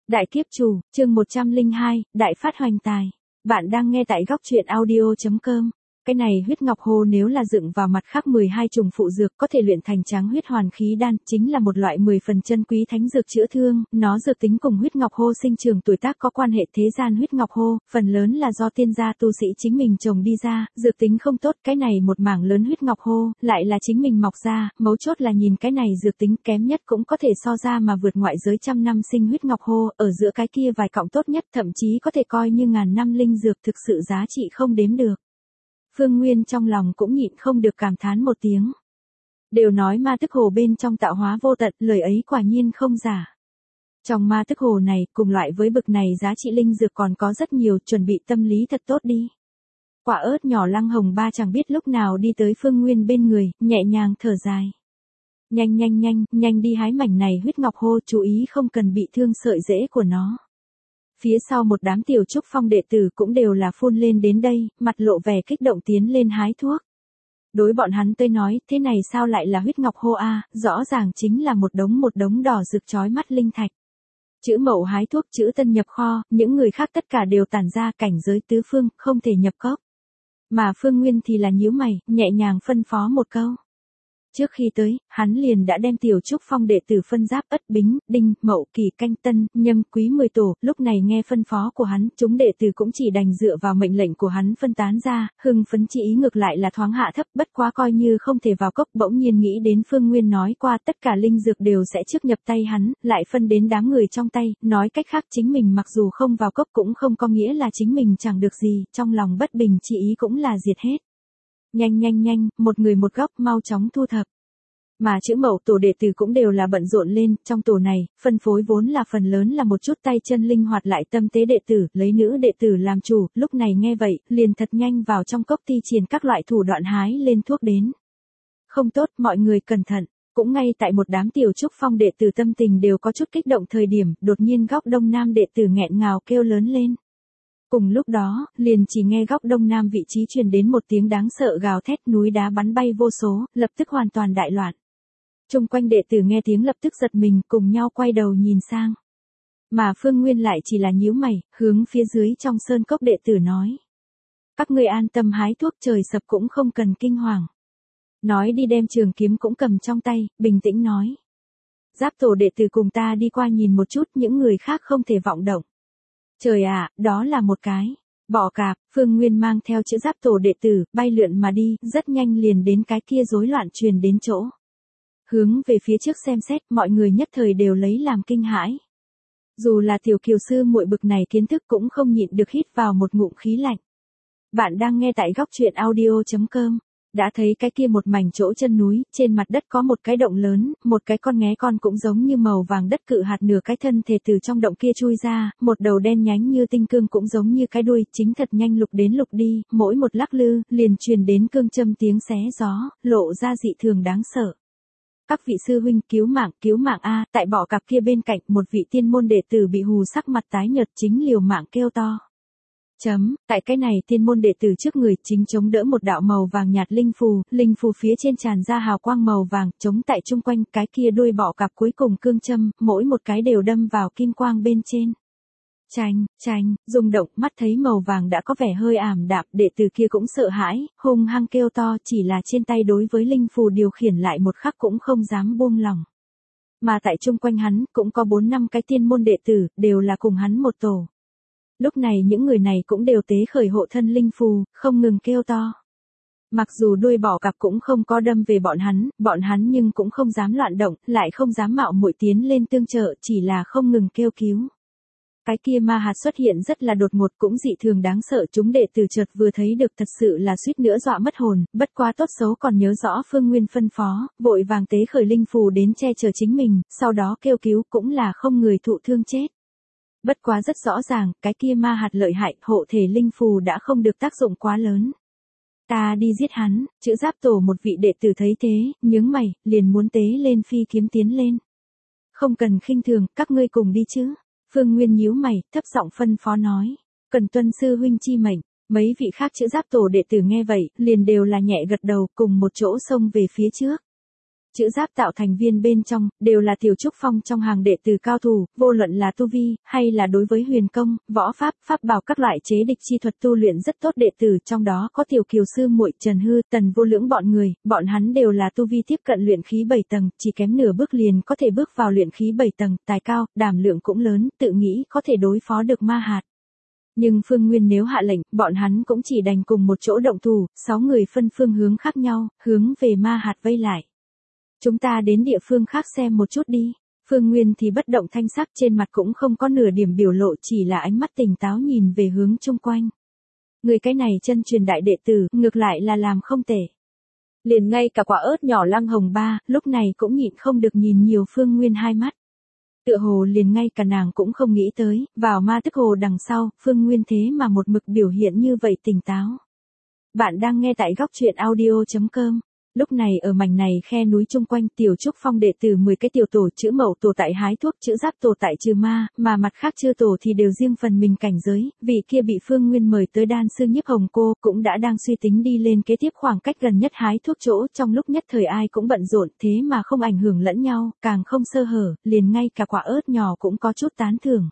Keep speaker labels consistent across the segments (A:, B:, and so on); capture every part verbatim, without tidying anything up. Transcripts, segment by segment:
A: Đại kiếp chủ, chương một trăm lẻ hai, Đại phát hoành tài. Bạn đang nghe tại góc truyện audio chấm com. Cái này huyết ngọc hô nếu là dựng vào mặt khác mười hai trùng phụ dược có thể luyện thành tráng huyết hoàn khí đan, chính là một loại mười phần chân quý thánh dược chữa thương, nó dược tính cùng huyết ngọc hô sinh trưởng tuổi tác có quan hệ. Thế gian huyết ngọc hô, phần lớn là do tiên gia tu sĩ chính mình trồng đi ra, dược tính không tốt. Cái này một mảng lớn huyết ngọc hô, lại là chính mình mọc ra, mấu chốt là nhìn cái này dược tính kém nhất cũng có thể so ra mà vượt ngoại giới trăm năm sinh huyết ngọc hô, ở giữa cái kia vài cọng tốt nhất thậm chí có thể coi như ngàn năm linh dược, thực sự giá trị không đếm được. Phương Nguyên trong lòng cũng nhịn không được cảm thán một tiếng. Đều nói ma tức hồ bên trong tạo hóa vô tận, lời ấy quả nhiên không giả. Trong ma tức hồ này, cùng loại với bực này giá trị linh dược còn có rất nhiều, chuẩn bị tâm lý thật tốt đi. Quả ớt nhỏ Lăng Hồng Ba chẳng biết lúc nào đi tới Phương Nguyên bên người, nhẹ nhàng thở dài. Nhanh nhanh nhanh, nhanh đi hái mảnh này huyết ngọc hô, chú ý không cần bị thương sợi rễ của nó. Phía sau một đám tiểu trúc phong đệ tử cũng đều là phun lên đến đây, mặt lộ vẻ kích động tiến lên hái thuốc. Đối bọn hắn tới nói, thế này sao lại là huyết ngọc hô a, rõ ràng chính là một đống một đống đỏ rực chói mắt linh thạch. Chữ Mậu hái thuốc, chữ Tân nhập kho, những người khác tất cả đều tản ra cảnh giới tứ phương, không thể nhập cốc. Mà Phương Nguyên thì là nhíu mày, nhẹ nhàng phân phó một câu. Trước khi tới, hắn liền đã đem tiểu trúc phong đệ tử phân giáp Ất Bính, Đinh, Mậu, Kỷ, Canh, Tân, Nhâm, Quý mười tổ, lúc này nghe phân phó của hắn, chúng đệ tử cũng chỉ đành dựa vào mệnh lệnh của hắn phân tán ra, hưng phấn chỉ ý ngược lại là thoáng hạ thấp, bất quá coi như không thể vào cốc. Bỗng nhiên nghĩ đến Phương Nguyên nói qua tất cả linh dược đều sẽ trước nhập tay hắn, lại phân đến đám người trong tay, nói cách khác chính mình mặc dù không vào cốc cũng không có nghĩa là chính mình chẳng được gì, trong lòng bất bình chỉ ý cũng là diệt hết. Nhanh nhanh nhanh, một người một góc, mau chóng thu thập. Mà chữ Mậu tổ đệ tử cũng đều là bận rộn lên, trong tổ này, phân phối vốn là phần lớn là một chút tay chân linh hoạt lại tâm tế đệ tử, lấy nữ đệ tử làm chủ, lúc này nghe vậy, liền thật nhanh vào trong cốc thi triển các loại thủ đoạn hái lên thuốc đến. Không tốt, mọi người cẩn thận, cũng ngay tại một đám tiểu trúc phong đệ tử tâm tình đều có chút kích động thời điểm, đột nhiên góc đông nam đệ tử nghẹn ngào kêu lớn lên. Cùng lúc đó, liền chỉ nghe góc đông nam vị trí truyền đến một tiếng đáng sợ gào thét, núi đá bắn bay vô số, lập tức hoàn toàn đại loạn. Chung quanh đệ tử nghe tiếng lập tức giật mình, cùng nhau quay đầu nhìn sang. Mà Phương Nguyên lại chỉ là nhíu mày, hướng phía dưới trong sơn cốc đệ tử nói. Các ngươi an tâm hái thuốc, trời sập cũng không cần kinh hoàng. Nói đi đem trường kiếm cũng cầm trong tay, bình tĩnh nói. Giáp tổ đệ tử cùng ta đi qua nhìn một chút, những người khác không thể vọng động. Trời ạ, à, đó là một cái. Bọ cạp. Phương Nguyên mang theo chữ Giáp tổ đệ tử, bay lượn mà đi, rất nhanh liền đến cái kia rối loạn truyền đến chỗ. Hướng về phía trước xem xét, mọi người nhất thời đều lấy làm kinh hãi. Dù là tiểu kiều sư muội bực này kiến thức cũng không nhịn được hít vào một ngụm khí lạnh. Bạn đang nghe tại góc truyện audio chấm com. Đã thấy cái kia một mảnh chỗ chân núi, trên mặt đất có một cái động lớn, một cái con nghé con cũng giống như màu vàng đất cự hạt nửa cái thân thể từ trong động kia chui ra, một đầu đen nhánh như tinh cương cũng giống như cái đuôi, chính thật nhanh lục đến lục đi, mỗi một lắc lư, liền truyền đến cương châm tiếng xé gió, lộ ra dị thường đáng sợ. Các vị sư huynh, cứu mạng, cứu mạng a, tại bọ cạp kia bên cạnh, một vị tiên môn đệ tử bị hù sắc mặt tái nhợt chính liều mạng kêu to. Chấm, tại cái này tiên môn đệ tử trước người chính chống đỡ một đạo màu vàng nhạt linh phù, linh phù phía trên tràn ra hào quang màu vàng, chống tại chung quanh, cái kia đuôi bọ cạp cuối cùng cương châm, mỗi một cái đều đâm vào kim quang bên trên. Chanh, chanh, rung động, mắt thấy màu vàng đã có vẻ hơi ảm đạm, đệ tử kia cũng sợ hãi, hung hăng kêu to, chỉ là trên tay đối với linh phù điều khiển lại một khắc cũng không dám buông lỏng. Mà tại chung quanh hắn, cũng có bốn năm cái tiên môn đệ tử, đều là cùng hắn một tổ. Lúc này những người này cũng đều tế khởi hộ thân linh phù, không ngừng kêu to. Mặc dù đuôi bọ cạp cũng không có đâm về bọn hắn, bọn hắn nhưng cũng không dám loạn động, lại không dám mạo muội tiến lên tương trợ, chỉ là không ngừng kêu cứu. Cái kia ma hạt xuất hiện rất là đột ngột cũng dị thường đáng sợ, chúng đệ tử chợt vừa thấy được thật sự là suýt nữa dọa mất hồn, bất quá tốt xấu còn nhớ rõ Phương Nguyên phân phó, vội vàng tế khởi linh phù đến che chở chính mình, sau đó kêu cứu cũng là không người thụ thương chết. Bất quá rất rõ ràng, cái kia ma hạt lợi hại, hộ thể linh phù đã không được tác dụng quá lớn. Ta đi giết hắn, chữ Giáp tổ một vị đệ tử thấy thế, nhướng mày, liền muốn tế lên phi kiếm tiến lên. Không cần khinh thường, các ngươi cùng đi chứ. Phương Nguyên nhíu mày, thấp giọng phân phó nói. Cần tuân sư huynh chi mệnh. Mấy vị khác chữ Giáp tổ đệ tử nghe vậy, liền đều là nhẹ gật đầu, cùng một chỗ xông về phía trước. Chữ giáp tạo thành viên bên trong, đều là Tiểu Trúc Phong trong hàng đệ tử cao thủ, vô luận là tu vi, hay là đối với huyền công, võ pháp, pháp bảo các loại chế địch chi thuật tu luyện rất tốt đệ tử, trong đó có Tiểu Kiều sư muội, Trần Hư, Tần Vô Lưỡng bọn người, bọn hắn đều là tu vi tiếp cận luyện khí bảy tầng, chỉ kém nửa bước liền có thể bước vào luyện khí bảy tầng, tài cao, đảm lượng cũng lớn, tự nghĩ có thể đối phó được ma hạt. Nhưng Phương Nguyên nếu hạ lệnh, bọn hắn cũng chỉ đành cùng một chỗ động thủ, sáu người phân phương hướng khác nhau, hướng về ma hạt vây lại. Chúng ta đến địa phương khác xem một chút đi. Phương Nguyên thì bất động thanh sắc, trên mặt cũng không có nửa điểm biểu lộ, chỉ là ánh mắt tỉnh táo nhìn về hướng chung quanh. Người cái này chân truyền đại đệ tử, ngược lại là làm không tệ. Liền ngay cả quả ớt nhỏ Lăng Hồng Ba, lúc này cũng nhịn không được nhìn nhiều Phương Nguyên hai mắt. Tựa hồ liền ngay cả nàng cũng không nghĩ tới, vào ma tức hồ đằng sau, Phương Nguyên thế mà một mực biểu hiện như vậy tỉnh táo. Bạn đang nghe tại góc truyện audio chấm com. Lúc này ở mảnh này khe núi chung quanh, Tiểu Trúc Phong đệ tử mười cái tiểu tổ, chữ Mậu tổ tại hái thuốc, chữ Giáp tổ tại trừ ma, mà mặt khác chư tổ thì đều riêng phần mình cảnh giới, vị kia bị Phương Nguyên mời tới đan sư Nhiếp Hồng cô, cũng đã đang suy tính đi lên kế tiếp khoảng cách gần nhất hái thuốc chỗ, trong lúc nhất thời ai cũng bận rộn, thế mà không ảnh hưởng lẫn nhau, càng không sơ hở, liền ngay cả quả ớt nhỏ cũng có chút tán thưởng.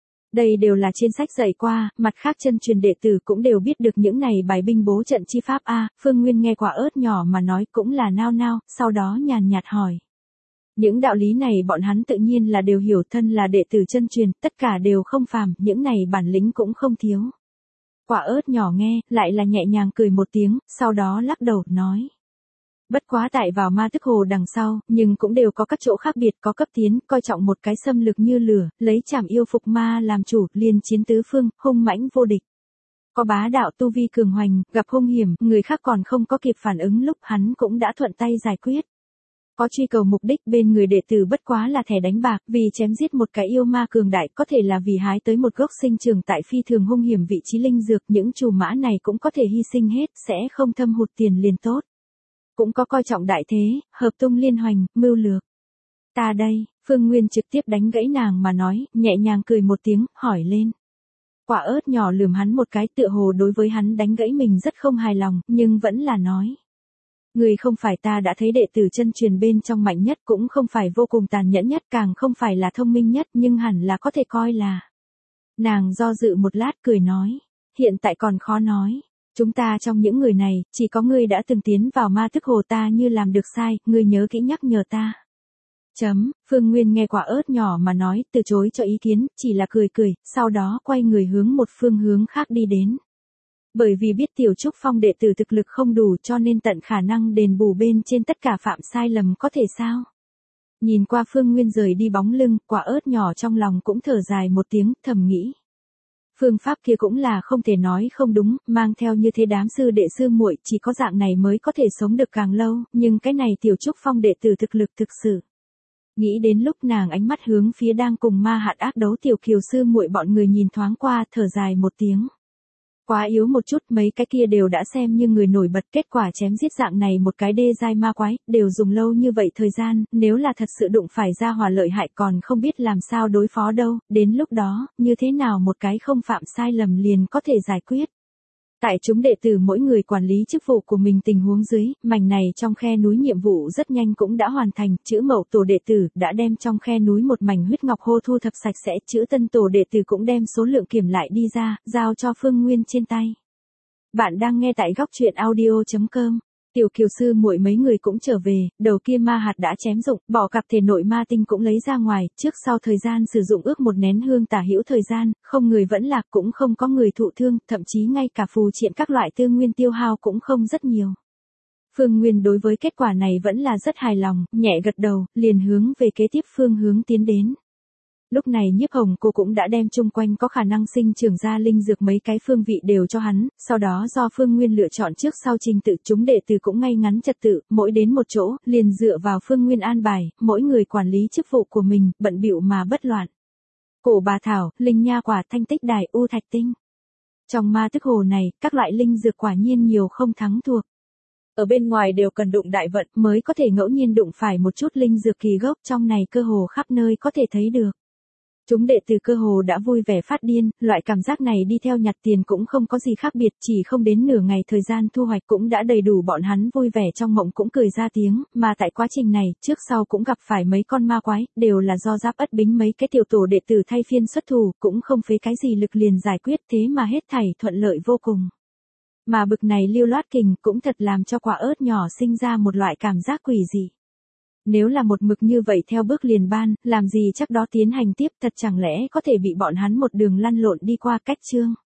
A: Đây đều là trên sách dạy qua, mặt khác chân truyền đệ tử cũng đều biết được những này bài binh bố trận chi pháp a. Phương Nguyên nghe quả ớt nhỏ mà nói cũng là nao nao, sau đó nhàn nhạt hỏi. Những đạo lý này bọn hắn tự nhiên là đều hiểu, thân là đệ tử chân truyền, tất cả đều không phàm, những này bản lĩnh cũng không thiếu. Quả ớt nhỏ nghe, lại là nhẹ nhàng cười một tiếng, sau đó lắc đầu, nói. Bất quá tại vào ma tức hồ đằng sau, nhưng cũng đều có các chỗ khác biệt, có cấp tiến, coi trọng một cái xâm lược như lửa, lấy trảm yêu phục ma làm chủ, liên chiến tứ phương, hung mãnh vô địch. Có bá đạo tu vi cường hoành, gặp hung hiểm, người khác còn không có kịp phản ứng lúc hắn cũng đã thuận tay giải quyết. Có truy cầu mục đích bên người đệ tử bất quá là thẻ đánh bạc, vì chém giết một cái yêu ma cường đại, có thể là vì hái tới một gốc sinh trường tại phi thường hung hiểm vị trí linh dược, những trù mã này cũng có thể hy sinh hết, sẽ không thâm hụt tiền liền tốt. Cũng có coi trọng đại thế, hợp tung liên hoành, mưu lược. Ta đây, Phương Nguyên trực tiếp đánh gãy nàng mà nói, nhẹ nhàng cười một tiếng, hỏi lên. Quả ớt nhỏ lườm hắn một cái, tựa hồ đối với hắn đánh gãy mình rất không hài lòng, nhưng vẫn là nói. Người không phải ta đã thấy đệ tử chân truyền bên trong mạnh nhất, cũng không phải vô cùng tàn nhẫn nhất, càng không phải là thông minh nhất, nhưng hẳn là có thể coi là. Nàng do dự một lát cười nói, hiện tại còn khó nói. Chúng ta trong những người này, chỉ có ngươi đã từng tiến vào ma thức hồ, ta như làm được sai, ngươi nhớ kỹ nhắc nhở ta. Chấm, Phương Nguyên nghe quả ớt nhỏ mà nói, từ chối cho ý kiến, chỉ là cười cười, sau đó quay người hướng một phương hướng khác đi đến. Bởi vì biết Tiểu Trúc Phong đệ tử thực lực không đủ cho nên tận khả năng đền bù bên trên tất cả phạm sai lầm có thể sao. Nhìn qua Phương Nguyên rời đi bóng lưng, quả ớt nhỏ trong lòng cũng thở dài một tiếng, thầm nghĩ. Phương pháp kia cũng là không thể nói không đúng, mang theo như thế đám sư đệ sư muội, chỉ có dạng này mới có thể sống được càng lâu, nhưng cái này Tiểu Trúc Phong đệ tử thực lực thực sự. Nghĩ đến lúc nàng ánh mắt hướng phía đang cùng ma hạt ác đấu Tiểu Kiều sư muội bọn người nhìn thoáng qua, thở dài một tiếng. Quá yếu một chút, mấy cái kia đều đã xem như người nổi bật, kết quả chém giết dạng này một cái đê giai ma quái, đều dùng lâu như vậy thời gian, nếu là thật sự đụng phải ra hỏa lợi hại còn không biết làm sao đối phó đâu, đến lúc đó, như thế nào một cái không phạm sai lầm liền có thể giải quyết. Tại chúng đệ tử mỗi người quản lý chức vụ của mình tình huống dưới, mảnh này trong khe núi nhiệm vụ rất nhanh cũng đã hoàn thành, chữ Mậu tổ đệ tử đã đem trong khe núi một mảnh huyết ngọc hô thu thập sạch sẽ, chữ Tân tổ đệ tử cũng đem số lượng kiểm lại đi ra, giao cho Phương Nguyên trên tay. Bạn đang nghe tại góc truyện audio chấm com. Tiểu Kiều sư muội mấy người cũng trở về, đầu kia ma hạt đã chém dụng, bỏ cặp thể nội ma tinh cũng lấy ra ngoài, trước sau thời gian sử dụng ước một nén hương tả hữu thời gian, không người vẫn lạc cũng không có người thụ thương, thậm chí ngay cả phù triện các loại tư nguyên tiêu hao cũng không rất nhiều. Phương Nguyên đối với kết quả này vẫn là rất hài lòng, nhẹ gật đầu, liền hướng về kế tiếp phương hướng tiến đến. Lúc này Nhiếp Hồng cô cũng đã đem chung quanh có khả năng sinh trưởng ra linh dược mấy cái phương vị đều cho hắn, sau đó do Phương Nguyên lựa chọn trước sau trình tự, chúng đệ tử cũng ngay ngắn trật tự, mỗi đến một chỗ, liền dựa vào Phương Nguyên an bài, mỗi người quản lý chức vụ của mình, bận bịu mà bất loạn. Cổ bà thảo, linh nha quả, thanh tích đài, u thạch tinh. Trong ma tức hồ này, các loại linh dược quả nhiên nhiều không thắng thuộc. Ở bên ngoài đều cần đụng đại vận mới có thể ngẫu nhiên đụng phải một chút linh dược kỳ gốc, trong này cơ hồ khắp nơi có thể thấy được. Chúng đệ tử cơ hồ đã vui vẻ phát điên, loại cảm giác này đi theo nhặt tiền cũng không có gì khác biệt, chỉ không đến nửa ngày thời gian thu hoạch cũng đã đầy đủ bọn hắn vui vẻ trong mộng cũng cười ra tiếng, mà tại quá trình này, trước sau cũng gặp phải mấy con ma quái, đều là do Giáp Ất Bính mấy cái tiểu tổ đệ tử thay phiên xuất thủ, cũng không phế cái gì lực liền giải quyết, thế mà hết thảy thuận lợi vô cùng. Mà bực này lưu loát kình cũng thật làm cho quả ớt nhỏ sinh ra một loại cảm giác quỷ dị. Nếu là một mực như vậy theo bước liền ban, làm gì chắc đó tiến hành tiếp, thật chẳng lẽ có thể bị bọn hắn một đường lăn lộn đi qua cách chương.